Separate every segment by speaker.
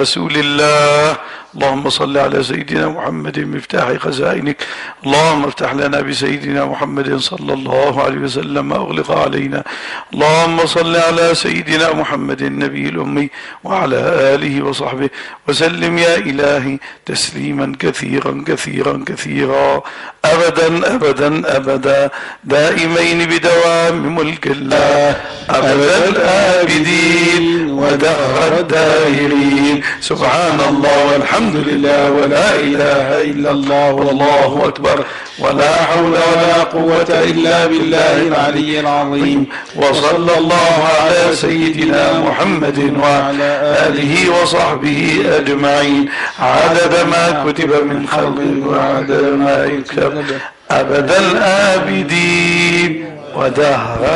Speaker 1: رسول الله. اللهم صل على سيدنا محمد مفتاح خزائنك. اللهم افتح لنا بسيدنا محمد صلى الله عليه وسلم ما أغلق علينا. اللهم صل على سيدنا محمد النبي الأمي وعلى آله وصحبه وسلم يا إلهي تسليما كثيرا كثيرا كثيرا أبدا أبدا أبدا دائمين بدوام ملك الله أبدا الآبدين ودهر الداهرين. سبحان الله والحمد لله ولا إله إلا الله والله أكبر ولا حول ولا قوة إلا بالله العلي العظيم. وصلى الله على سيدنا محمد وعلى آله وصحبه أجمعين عدد ما كتب من خلق وعدد ما يكتب أبدا الآبدين ودهر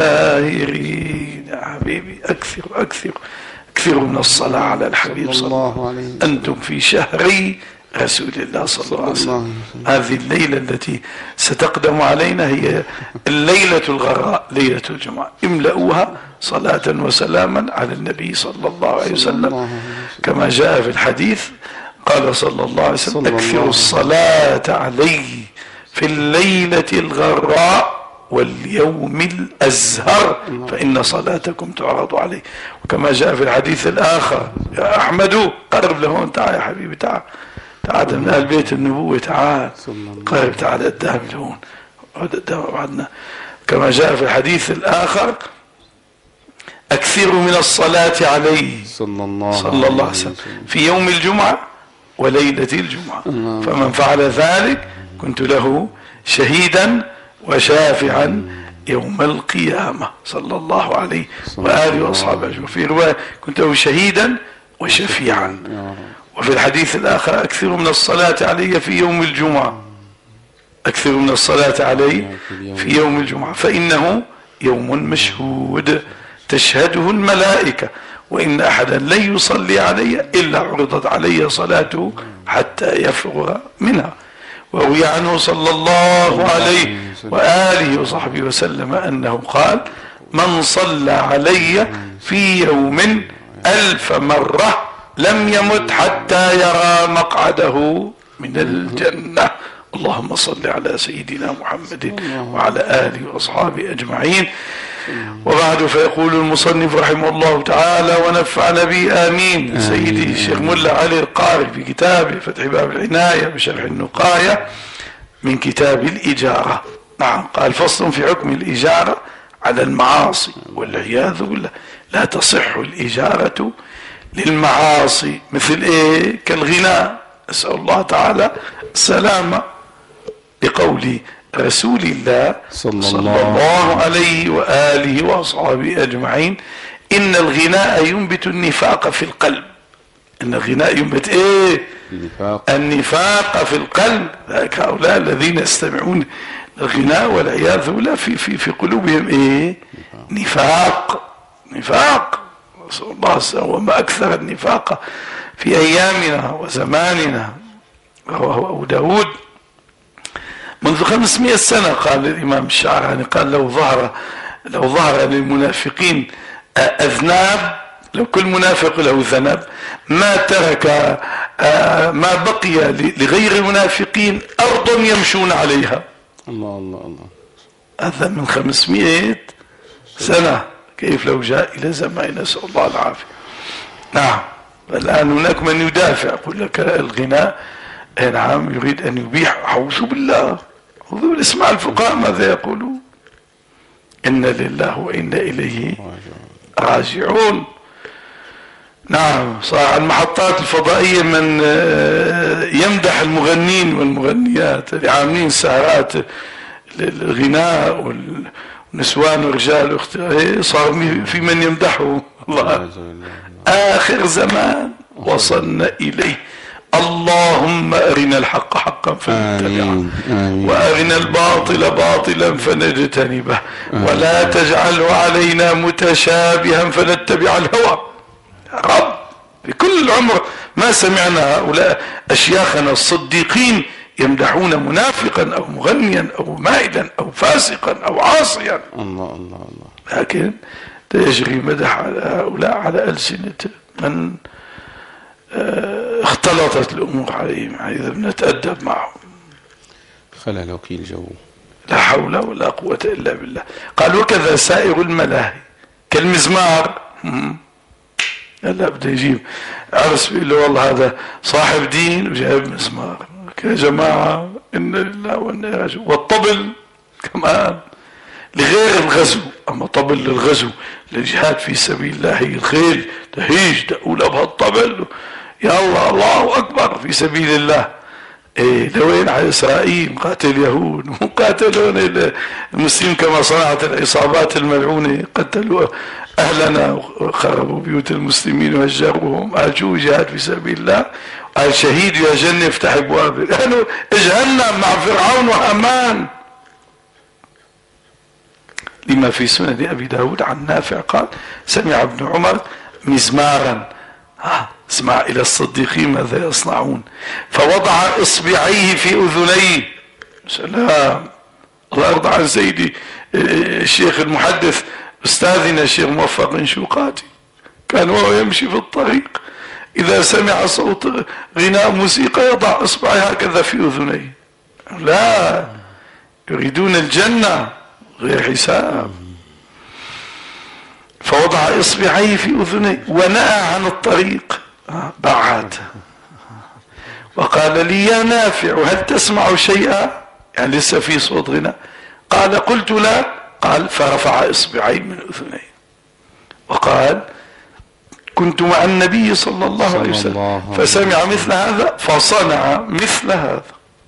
Speaker 1: الداهرين. يا حبيبي أكثر أكثر أكثر من الصلاة على الحبيب صلى الله عليه وسلم. أنتم في شهري رسول الله صلى الله عليه وسلم. هذه الليلة التي ستقدم علينا هي الليلة الغراء ليلة الجمعة. املأوها صلاة وسلاما على النبي صلى الله عليه وسلم كما جاء في الحديث قال صلى الله عليه وسلم أكثروا الصلاة عليه في الليلة الغراء واليوم الأزهر فإن صلاتكم تعرض عليه. وكما جاء في الحديث الآخر يا أحمد قرب لهون تعال يا حبيبي تعال تعال من أهل بيت النبوة تعال قرب تعال قدام لهون بعدنا. كما جاء في الحديث الآخر أكثروا من الصلاة عليه صلى الله عليه وسلم في يوم الجمعة وليلة الجمعة فمن فعل ذلك كنت له شهيدا وشافعا يوم القيامة صلى الله عليه وآله وأصحابه. في رواية كنت له شهيدا وشفيعا. وفي الحديث الآخر أكثر من الصلاة علي في يوم الجمعة أكثر من الصلاة علي في يوم الجمعة فإنه يوم مشهود تشهده الملائكة وإن أحدا لن يصلي علي إلا عرضت علي صلاته حتى يفرغ منها. وروي عنه صلى الله عليه وآله وصحبه وسلم أنه قال من صلى علي في يوم 1000 مرة لم يمت حتى يرى مقعده من الجنة. اللهم صل على سيدنا محمد وعلى آله وأصحابه أجمعين. وبعد فيقول المصنف رحمه الله تعالى ونفعنا به آمين سيدي الشيخ ملا علي القاري في كتابه فتح باب العناية بشرح النقاية من كتاب الإجارة. نعم قال فصل في حكم الإجارة على المعاصي والعياذ بالله. لا تصح الإجارة للمعاصي مثل إيه كالغناء نسأل الله تعالى السلامة لقول رسول الله صلى الله عليه وآله وأصحابه أجمعين إن الغناء ينبت النفاق في القلب. إن الغناء ينبت إيه النفاق في القلب. هؤلاء الذين يستمعون الغناء والعياذ بالله في قلوبهم إيه نفاق نسأل الله السلامة. وما أكثر النفاق في أيامنا وزماننا. رواه أبو داود منذ 500 سنة قال الإمام الشعراني قال لو ظهر للمنافقين أذناب لو كل منافق له ذنب ما ترك ما بقي لغير المنافقين أرض يمشون عليها. الله الله الله. هذا من 500 سنة. كيف لو جاء إلى زماننا نسأل الله العافية. نعم الآن هناك من يدافع يقول لك الغناء نعم يريد أن يبيح. أعوذ بالله اسمع الفقهاء ماذا يقولون إن لله وإنا إليه راجعون. نعم صار المحطات الفضائية من يمدح المغنين والمغنيات اللي عاملين سهرات للغناء والنسوان والرجال صار في من يمدحه. الله آخر زمان وصلنا إليه. اللهم أرنا الحق حقا فنتبعه وأرنا الباطل باطلا فنجتنبه ولا تجعله علينا متشابها فنتبع الهوى. يا رب في كل العمر ما سمعنا هؤلاء أشياخنا الصديقين يمدحون منافقا أو مغنيا أو مائلا أو فاسقا أو عاصيا. الله الله الله. لكن تجري مدح هؤلاء على ألسنة من اختلطت الأمور عليهم، إذا بنتأدب معهم.
Speaker 2: خلل وكيل جو.
Speaker 1: لا حول ولا قوة إلا بالله. قال وكذا سائر الملاهي كالمزمار. هلا بده يجيب عرس بيقول له والله هذا صاحب دين وجايب مزمار. يا جماعة إن لله وإنا إليه راجعون. والطبل كمان لغير الغزو، أما طبل للغزو للجهاد في سبيل الله، الخيل تهيج تقول أبها الطبل يا الله الله أكبر في سبيل الله. إيه لوين على إسرائيل قاتل اليهود وقاتلون المسلمين كما صنعت العصابات الملعونة، قتلوا أهلنا وخربوا بيوت المسلمين وهجروهم. قال شو جهاد في سبيل الله؟ قال شهيد يا جنة افتح أبوابك. قالوا جهنم مع فرعون وهامان. لما في سنن أبي داود عن نافع قال سمع ابن عمر مزمارا، اسمع إلى الصديقين ماذا يصنعون، فوضع إصبعيه في أذنيه. سلام، الله يرضى عن سيدي الشيخ المحدث أستاذنا الشيخ موفق شوقاتي، كان وهو يمشي في الطريق إذا سمع صوت غناء موسيقى يضع إصبعه هكذا في أذنيه. لا، يريدون الجنة غير حساب. فوضع إصبعيه في أذنيه ونأى عن الطريق، بعد وقال لي يا نافع هل تسمع شيئا؟ يعني لسه في صوت غناء. قال قلت لا. قال فرفع إصبعيه من أذنيه وقال كنت مع النبي صلى الله عليه وسلم فسمع مثل هذا فصنع مثل هذا.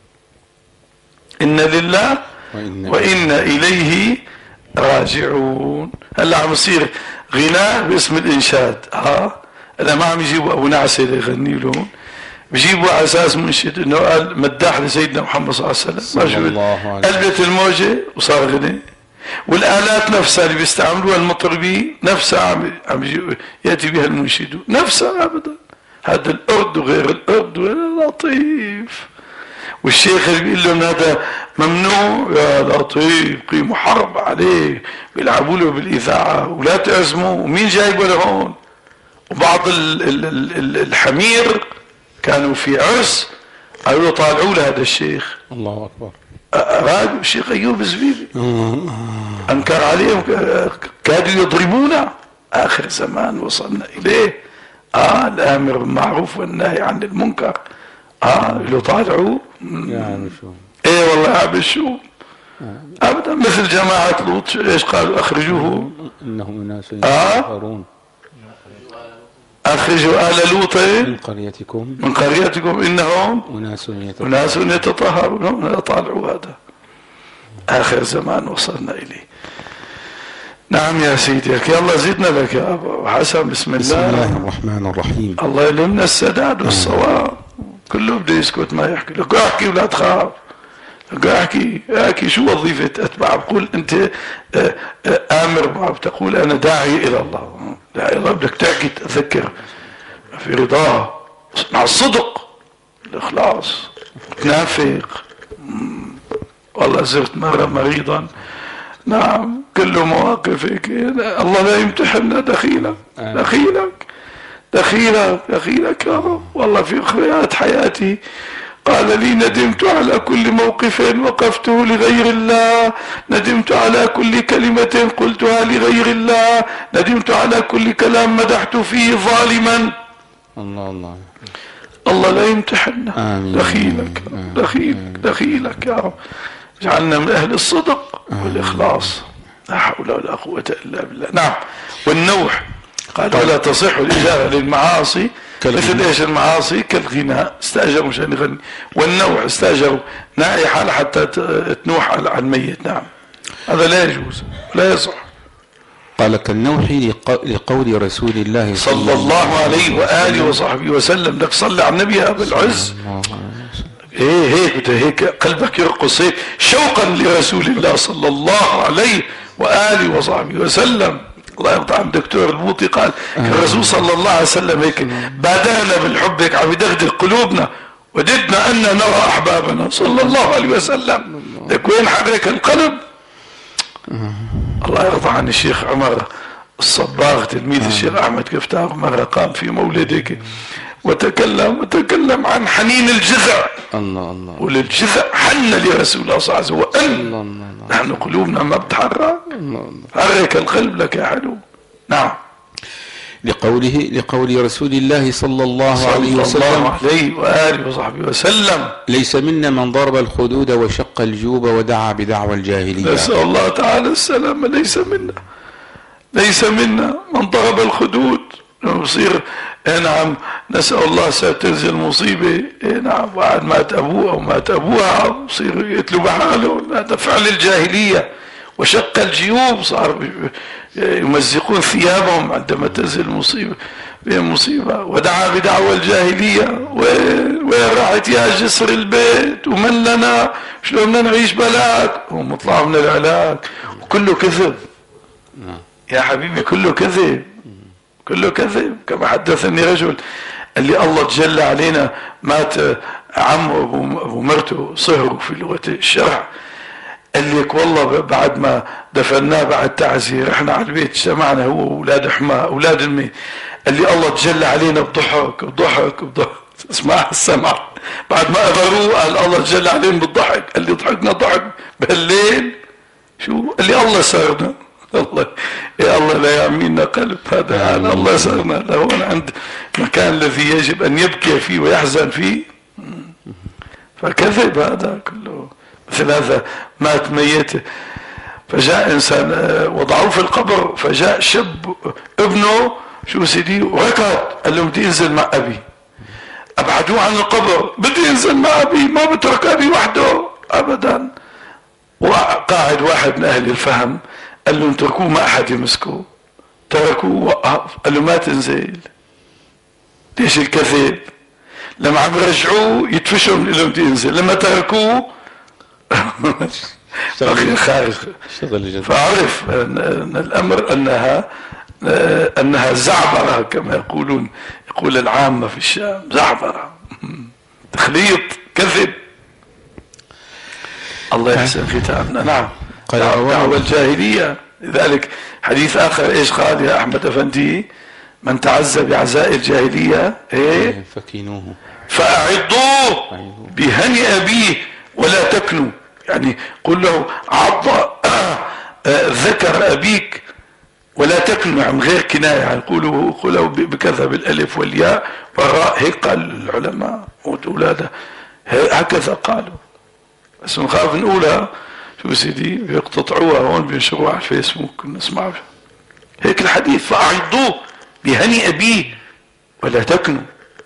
Speaker 1: إن لله وإنا إليه راجعون. هلا عم يصير غناء باسم الإنشاد. أنا ما عم يجيبوا أبو نعسة يغني لهم، بيجيبوا على أساس منشد إنه قال مداح لسيدنا محمد صلى الله عليه وسلم، قلبت الموجة وصار غني. والآلات نفسها اللي بيستعملوها المطربين نفسها عم يأتي بها المنشدون نفسها أبدا. هذا الأرض وغير الأرض لطيف. والشيخ اللي بيقول لهم هذا ممنوع يا لطيف قيموا حرب عليه، بيلعبوا له بالإذاعة ولا تعزموا. ومين جايبه لهون؟ وبعض الحمير كانوا في عرس قالوا له طالعوا لهذا الشيخ.
Speaker 2: الله أكبر.
Speaker 1: راجل الشيخ أيوب الزبيدي أنكر عليهم، كادوا يضربونا. آخر زمان وصلنا إليه. الآمر بالمعروف والنهي عن المنكر. له طالعوا
Speaker 2: يعني شو؟
Speaker 1: ايه والله عامل شو ابدا مثل جماعة لوط. ايش قالوا؟ اخرجوه
Speaker 2: انهم اناس يتطهرون.
Speaker 1: اخرجوا آل لوط من قريتكم انهم اناس يتطهرون. طالعوا هذا اخر زمان وصلنا اليه. نعم يا سيدي. يلا زدنا لك يا ابو حسن. بسم الله
Speaker 2: الرحمن الرحيم.
Speaker 1: الله يلمنا السداد والصواب. كله بده يسكت ما يحكي. لك احكي ولا تخاف. لك احكي شو وظيفة اتباع؟ بقول انت امر، بتقول انا داعي الى الله. داعي الى الله بدك تحكي تذكر في رضاه مع الصدق الاخلاص. تنافق. والله زرت مرة مريضا. نعم كله مواقف هيك. الله لا يمتحننا دخيلك يا رب. والله في خيرات حياتي قال لي ندمت على كل موقف وقفته لغير الله، ندمت على كل كلمة قلتها لغير الله، ندمت على كل كلام مدحت فيه ظالما. الله لا يمتحننا. دخيلك يا رب. اجعلنا من أهل الصدق والإخلاص. لا حول ولا قوة إلا بالله. نعم. والنوح قال ولا تصح الإجابة للمعاصي مثل ايش المعاصي؟ كالغناء، استأجروا مشان يغني. والنوح استأجروا نائحة حتى تنوح على الميت. نعم هذا لا يجوز لا يصح.
Speaker 2: قال كالنوح لقول رسول الله
Speaker 1: صلى الله عليه وآله وصحبه وسلم. لك صلي على النبي يا أبا العز. هيك قلبك يرقص هيك شوقا لرسول الله صلى الله عليه وآله وصحبه وسلم. الله يرضى عن الدكتور البوطي قال الرسول صلى الله عليه وسلم هيك بادرنا بالحب، هيك عم يدغدغ قلوبنا، وددنا أن نرى أحبابنا صلى الله عليه وسلم. لك وين حرك القلب. الله يرضى عن الشيخ عمر الصباغ تلميذ الشيخ أحمد كفتار، مرة قام في مولد هيك وتكلم عن حنين الجذع.
Speaker 2: الله
Speaker 1: وللجذع حن لرسول الله صلى الله عليه وسلم. نحن قلوبنا ما بتحرك. حرك القلب لك يا حلو. نعم.
Speaker 2: لقول رسول الله صلى الله عليه وسلم
Speaker 1: عليه وآله وصحبه وسلم:
Speaker 2: ليس منا من ضرب الخدود وشق الجيوب ودعا بدعوى الجاهلية.
Speaker 1: نسأل الله تعالى السلام. ليس منا من ضرب الخدود. نصير نعم نسأل الله ستنزل مصيبة نعم بعد مات أبوه أو مات أبوها يصير يتلو بحاله. هذا فعل الجاهلية. وشق الجيوب صار يمزقون ثيابهم عندما تنزل مصيبة. ودعا بدعوى الجاهلية. وين راحت يا جسر البيت ومن لنا شلون بدنا نعيش بلاك ومطلع من العلاج. وكله كذب يا حبيبي. كله كذب. كما حدثني رجل قال لي الله تجلى علينا مات عمه ابو مرته صهره في لغة الشرع. قال لك والله بعد ما دفناه بعد تعزية رحنا على البيت اجتمعنا هو واولاد حماه اولاد الميت. قال لي الله تجلى علينا بضحك اسمع السمع بعد ما قبروه قال الله تجلى علينا بالضحك. قال لي ضحكنا ضحك بهالليل. شو؟ قال لي الله سارنا. الله يا الله لا يعمينا قلب. هذا الله سارنا لهون عند المكان الذي يجب ان يبكي فيه ويحزن فيه. فكذب هذا كله. مثل هذا مات ميت فجاء انسان وضعوه في القبر فجاء شاب ابنه شو سيدي وركض قال له بدي انزل مع ابي. ابعدوه عن القبر. بدي انزل مع ابي ما بترك ابي وحده ابدا. وقاعد واحد من اهل الفهم قال له اتركوه ما احد يمسكه. تركوه وقف. قال له ما تنزل. ليش الكذب؟ لما عم رجعوه يتفشوا من لهم بدي ينزل. لما تركوه خارج. فعرف ان الامر انها زعبرة كما يقول العامة في الشام. زعبرة تخليط كذب. الله يحسن ختامنا. نعم. دعوة الجاهلية. لذلك حديث اخر ايش قال يا احمد افندي؟ من تعزى بعزاء الجاهلية
Speaker 2: فكينوه
Speaker 1: فاعضوه بهنئ به ولا تكنوا. يعني قل له عض ذكر ابيك ولا تكنوا. يعني غير كناية. يعني قولوا بكذا بالالف والياء والراء. هيك قال العلماء واولاده هكذا قالوا. بس نخاف نقولها شو سيدي بيقتطعوها هون بينشروها على الفيسبوك نسمعها. هيك الحديث فاعضوه بهنئ به ولا تكنوا.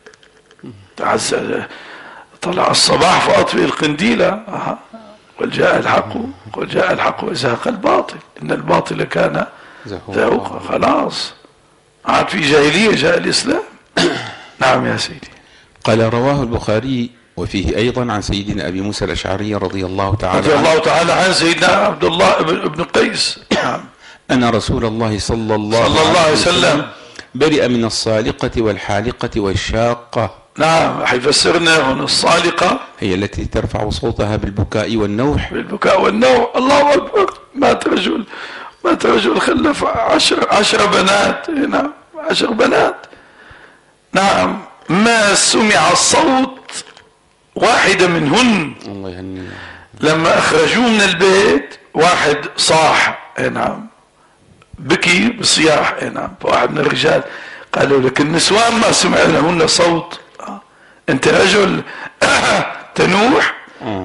Speaker 1: طلع الصباح فاطفئ القنديلة. قل جاء الحق وزهق الباطل إن الباطل كان زهوقا. خلاص عاد في جاهلية جاء الإسلام. نعم يا سيدي.
Speaker 2: قال رواه البخاري وفيه أيضا عن سيدنا أبي موسى الأشعري رضي الله تعالى
Speaker 1: عن سيدنا عبد الله بن قيس
Speaker 2: أن رسول الله صلى الله عليه وسلم برئ من الصالقة والحالقة والشاقة.
Speaker 1: نعم. حيفسرنا هنا الصالقة
Speaker 2: هي التي ترفع صوتها بالبكاء والنوح.
Speaker 1: الله أكبر. مات رجل خلف 10 بنات. نعم 10 بنات. نعم ما سمع الصوت واحدة منهن.
Speaker 2: الله يهنيه.
Speaker 1: لما اخرجوه من البيت واحد صاح. نعم بكي بصياح. نعم فواحد من الرجال قالوا لك النسوان ما سمع لهن صوت. انت رجل تنوح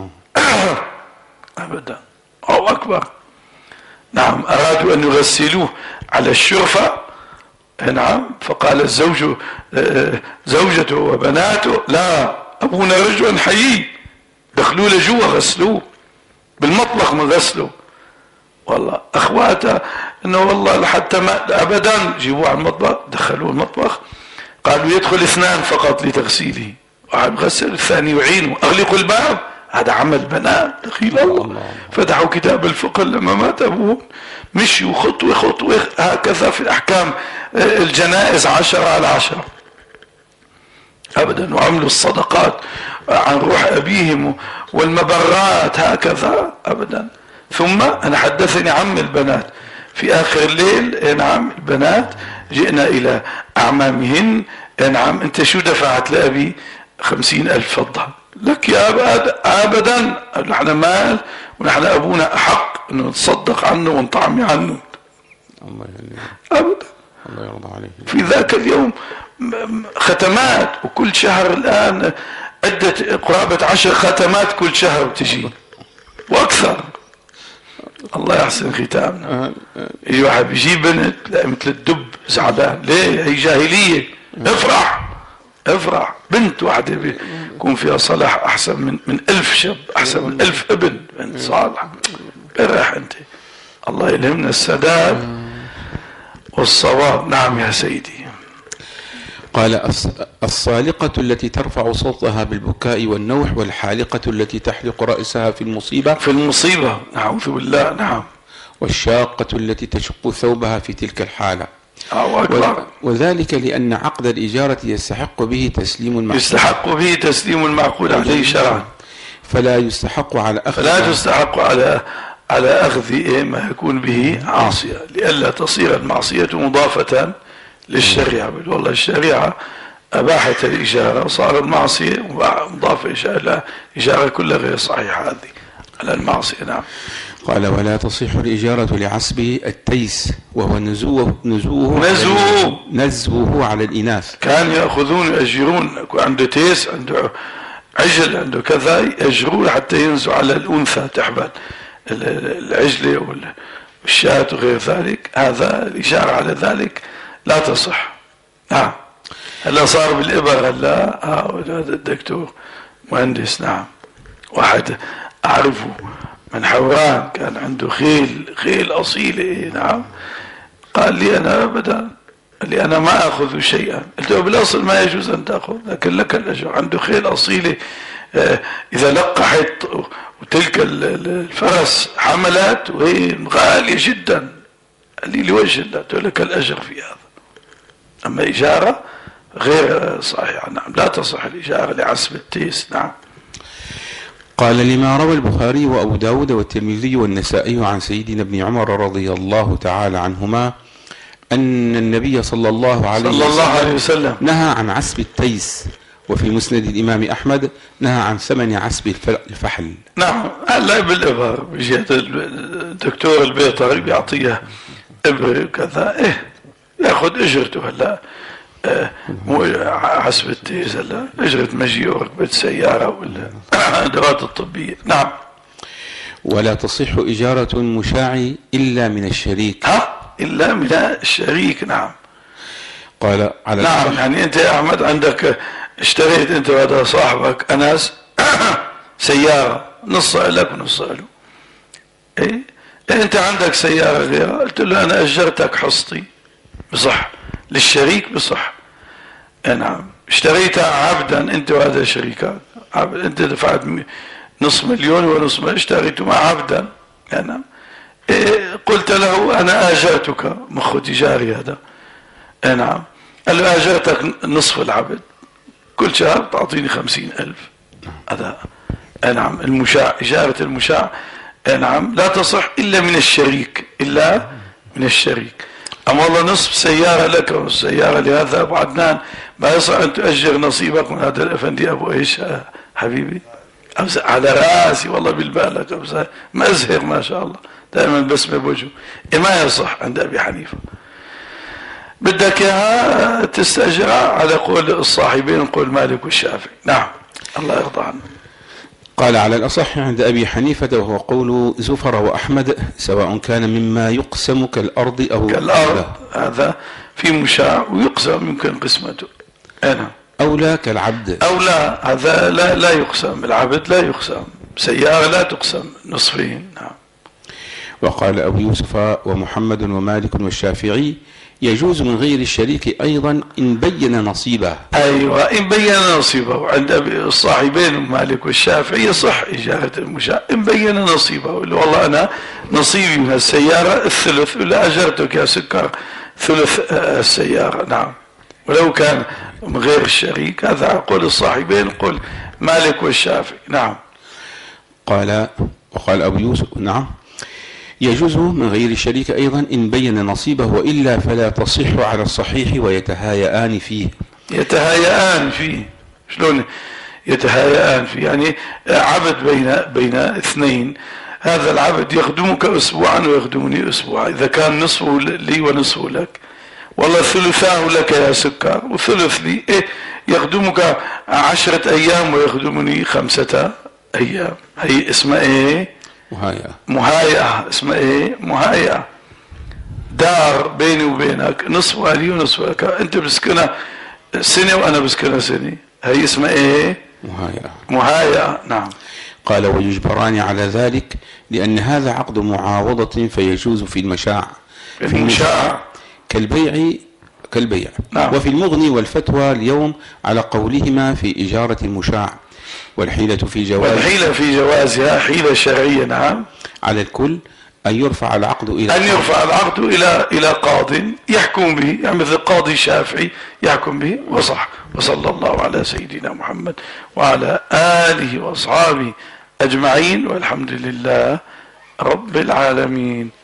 Speaker 1: ابدا. الله اكبر. نعم ارادوا ان يغسلوه على الشرفة. نعم فقال الزوج زوجته وبناته لا ابونا رجل حي. دخلوا لجوا غسلوه بالمطبخ من غسلوا. والله اخواته انه والله لحتى ما ابدا جيبوه على المطبخ. دخلوه المطبخ قالوا يدخل 2 فقط لتغسيله. واحد غسل الثاني يعينه. اغلقوا الباب. هذا عمل بنات دخيل الله. فتحوا كتاب الفقه لما مات ابوه مشيوا خطوة هكذا في احكام الجنائز 10/10 ابدا. وعملوا الصدقات عن روح ابيهم والمبرات هكذا ابدا. ثم انا حدثني عم البنات في اخر الليل. نعم البنات جئنا الى اعمامهن نعم انت شو دفعت لأبي 50,000 فضة لك يا أبدا نحن مال ونحن أبونا أحق أنه نتصدق عنه ونطعمي عنه.
Speaker 2: الله
Speaker 1: أبدا.
Speaker 2: الله يرضى عليه.
Speaker 1: في ذاك اليوم ختمات، وكل شهر الآن عدة قرابة 10 ختمات كل شهر بتجي وأكثر. الله يحسن ختامنا. يجي واحد بيجيب بنت لا مثل الدب زعبان، ليه؟ هي جاهلية. افرح بنت واحدة بيكون فيها صلاح أحسن من 1000 شاب، أحسن من 1000 ابن بنت صالح. فرح أنت. الله يلهمنا السداد والصواب. نعم يا سيدي.
Speaker 2: قال الصالقة التي ترفع صوتها بالبكاء والنوح، والحالقة التي تحلق رأسها في المصيبة
Speaker 1: نعوذ بالله. نعم.
Speaker 2: والشاقة التي تشق ثوبها في تلك الحالة. وذلك لأن عقد الإجارة يستحق به تسليم المعقود عليه شرعا، فلا يستحق
Speaker 1: على أخذ ما يكون به عاصية، لئلا تصير المعصية مضافة للشريعة. والله الشريعة أباحت الإجارة وصار المعصية مضافة إلى الإجارة كلها غير صحيحة هذه على المعصية. نعم.
Speaker 2: قال ولا تصح الإجارة لعصبه التيس، وهو نزوه على الإناث.
Speaker 1: كان يأخذون يأجرون، عنده تيس، عنده عجل، عنده كذا، يأجرون حتى ينزوا على الأنثى تحبل العجلة والشاة وغير ذلك. هذا الإجارة على ذلك لا تصح. نعم. هلا صار بالإبر هلا. هذا الدكتور مهندس. نعم. واحد أعرفه من حوران كان عنده خيل أصيلة. نعم. قال لي أنا أبدا، قال لي أنا ما أخذ شيئا. قلت له بالأصل ما يجوز أن تأخذ، لكن لك الأجر. عنده خيل أصيلة إذا لقحت وتلك الفرس حملت وهي غالية جدا، قال لي لوجه الله، قلت له لك الأجر في هذا. أما إجارة غير صحيحة. نعم. لا تصح الإجارة لعصب التيس. نعم.
Speaker 2: قال لما روى البخاري وأبو داود والترمذي والنسائي عن سيدنا ابن عمر رضي الله تعالى عنهما أن النبي صلى الله عليه وسلم نهى عن عصب التيس، وفي مسند الإمام أحمد نهى عن ثمن عصب الفحل.
Speaker 1: نعم. هلا بالإبر بيجي الدكتور البيطري بيعطيه إبر وكذا، ياخذ اجرته. هلا مو عصب التيس، هلا اجرة مجيء وركبة سيارة ولا الأدوات الطبية. نعم.
Speaker 2: ولا تصح إجارة المشاع إلا من الشريك.
Speaker 1: إلا من الشريك. نعم.
Speaker 2: قال على
Speaker 1: نعم. يعني أنت يا أحمد عندك اشتريت أنت وهذا صاحبك أنس سيارة، نص لك ونص له. أنت عندك سيارة غيرها، قلت له أنا أجرتك حصتي، بصح. للشريك بصح. نعم. اشتريتها عبدا أنت وهذا شريكات، أنت دفعت نصف مليون ونصف مليون، اشتريته مع عبدا. نعم. قلت له أنا آجرتك، مخ تجاري هذا. نعم. قال له آجرتك نصف العبد، كل شهر تعطيني 50,000. هذا. نعم. المشاع، إجارة المشاع. نعم. لا تصح إلا من الشريك، أما والله نصف سيارة لك ونصف سيارة لهذا أبو عدنان، ما يصح أن تؤجر نصيبك من هذا الأفندي أبو إيش حبيبي. على رأسي والله بالبالك، مزهر ما شاء الله، دائما بسمة بوجهه. ما يصح عند أبي حنيفة. بدك إياها تستأجرها على قول الصاحبين، قول مالك والشافعي. نعم. الله يرضى عنه.
Speaker 2: قال على الأصح عند أبي حنيفة، وهو قول زفر وأحمد، سواء كان مما يقسم كالأرض أو
Speaker 1: كالأرض، هذا في مشاع ويقسم يمكن قسمته. أنا
Speaker 2: أو لا كالعبد،
Speaker 1: أو لا، هذا لا يقسم. العبد لا يقسم، سيارة لا تقسم نصفين. نعم.
Speaker 2: وقال أبو يوسف ومحمد ومالك والشافعي يجوز من غير الشريك أيضا إن بين نصيبه.
Speaker 1: أيوة، إن بين نصيبه. عند الصاحبين مالك والشافعي يصح إجارة المشاع إن بين نصيبه. والله أنا نصيبي من السيارة الثلث، ولا أجرتك يا سكر ثلث السيارة. نعم. ولو كان من غير الشريك، هذا قول الصاحبين، قول مالك والشافعي. نعم.
Speaker 2: وقال أبو يوسف نعم يجوز من غير الشريك أيضا إن بين نصيبه، وإلا فلا تصح على الصحيح ويتهايئان فيه.
Speaker 1: يتهايئان فيه. شلون يتهايئان فيه؟ يعني عبد بين اثنين، هذا العبد يخدمك اسبوعا ويخدمني اسبوعا، اذا كان نصفه لي ونصفه لك، والله ثلثاه لك يا سكر وثلث لي، يخدمك 10 ايام ويخدمني 5 ايام. هي اسمها ايه؟ مهايئة. اسمها ايه؟ مهايئة. دار بيني وبينك نصفها لي ونصفها لك، انت بسكنها سنة وانا بسكنها سنة، هي اسمها ايه؟ مهايئة. نعم.
Speaker 2: قال ويجبران على ذلك لأن هذا عقد معاوضة فيجوز في المشاع كالبيع.
Speaker 1: نعم.
Speaker 2: وفي المغني والفتوى اليوم على قولهما في إجارة المشاع. والحيلة في
Speaker 1: جوازها حيلة شرعية. نعم.
Speaker 2: على الكل أن يرفع العقد
Speaker 1: إلى قاض يحكم به، يعني مثل قاضي شافعي يحكم به وصح. وصلى الله على سيدنا محمد وعلى آله وأصحابه أجمعين، والحمد لله رب العالمين.